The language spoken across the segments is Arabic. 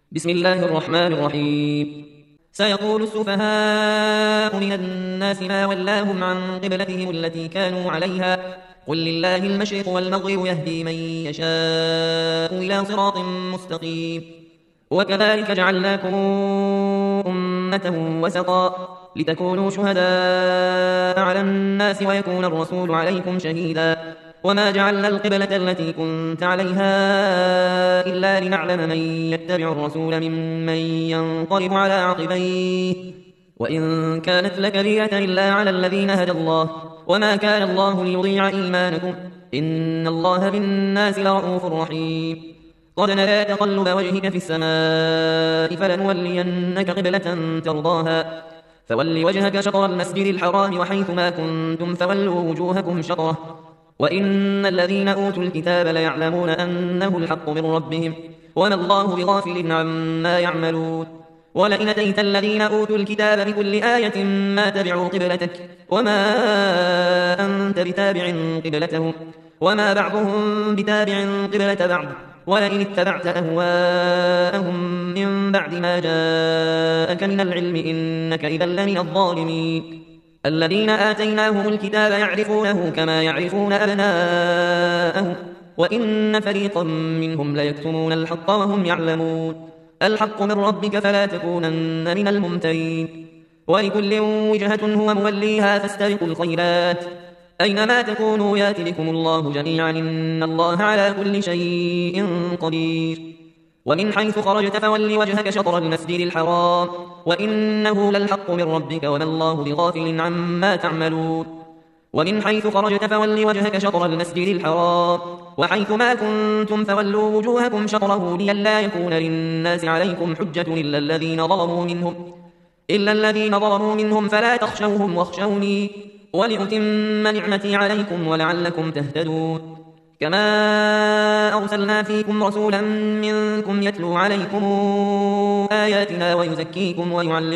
بسم الله الرحمن الرحيم. سيقول السفهاء من الناس ما ولاهم عن قبلتهم التي كانوا عليها قل لله المشرق والمغرب يهدي من يشاء إلى صراط مستقيم. وكذلك جعلناكم أمة وسطا لتكونوا شهداء على الناس ويكون الرسول عليكم شهيدا. وما جعلنا القبلة التي كنت عليها إلا لنعلم من يتبع الرسول ممن ينقلب على عقبيه وإن كانت لكبيرة إلا على الذين هدى الله وما كان الله ليضيع إيمانكم إن الله بالناس لرءوف رحيم. قد نرى تقلب وجهك في السماء فلنولينك قبلة ترضاها فول وجهك شطر المسجد الحرام وحيث ما كنتم فولوا وجوهكم شطره وإن الذين أوتوا الكتاب ليعلمون أنه الحق من ربهم وما الله بغافل عما يعملون. ولئن أتيت الذين أوتوا الكتاب بكل آية ما تبعوا قبلتك وما أنت بتابع قبلتهم وما بعضهم بتابع قبلة بعض ولئن اتبعت أهواءهم من بعد ما جاءك من العلم إنك إذا لمن الظالمين. الذين آتيناهم الكتاب يعرفونه كما يعرفون أبناءهم وإن فريقا منهم ليكتمون الحق وهم يعلمون. الحق من ربك فلا تكونن من الممترين. ولكل وجهة هو موليها فاستبقوا الخيرات أينما تكونوا يات بكم الله جميعا إن الله على كل شيء قدير. ومن حيث خرجت فول وجهك شطر المسجد الحرام وإنه للحق من ربك وما الله بغافل عما تعملون. ومن حيث خرجت فول وجهك شطر المسجد الحرام وحيث ما كنتم فولوا وجوهكم شطره لئلا يكون للناس عليكم حجة إلا الذين ظلموا منهم فلا تخشوهم واخشوني ولأتم نعمتي عليكم ولعلكم تهتدون. كما أرسلنا فيكم رسولا منكم يتلو عليكم آياتنا ويزكيكم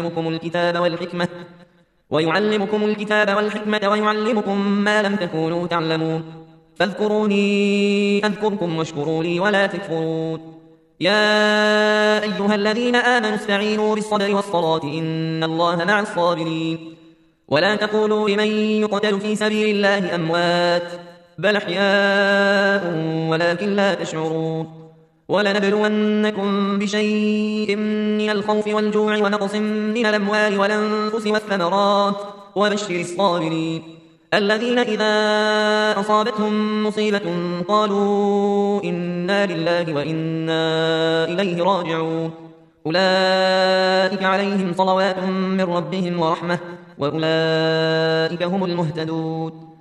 ويعلمكم الكتاب والحكمة ويعلمكم ما لم تكونوا تعلمون فاذكروني أذكركم واشكروا لي ولا تكفرون. يا أيها الذين آمنوا استعينوا بالصبر والصلاة إن الله مع الصابرين. ولا تقولوا لمن يقتل في سبيل الله أموات بل أحياء ولكن لا تشعرون. ولنبلونكم بشيء من الخوف والجوع ونقص من الأموال والأنفس والثمرات وبشر الصابرين الذين إذا أصابتهم مصيبة قالوا إنا لله وإنا إليه راجعون. أولئك عليهم صلوات من ربهم ورحمة وأولئك هم المهتدون.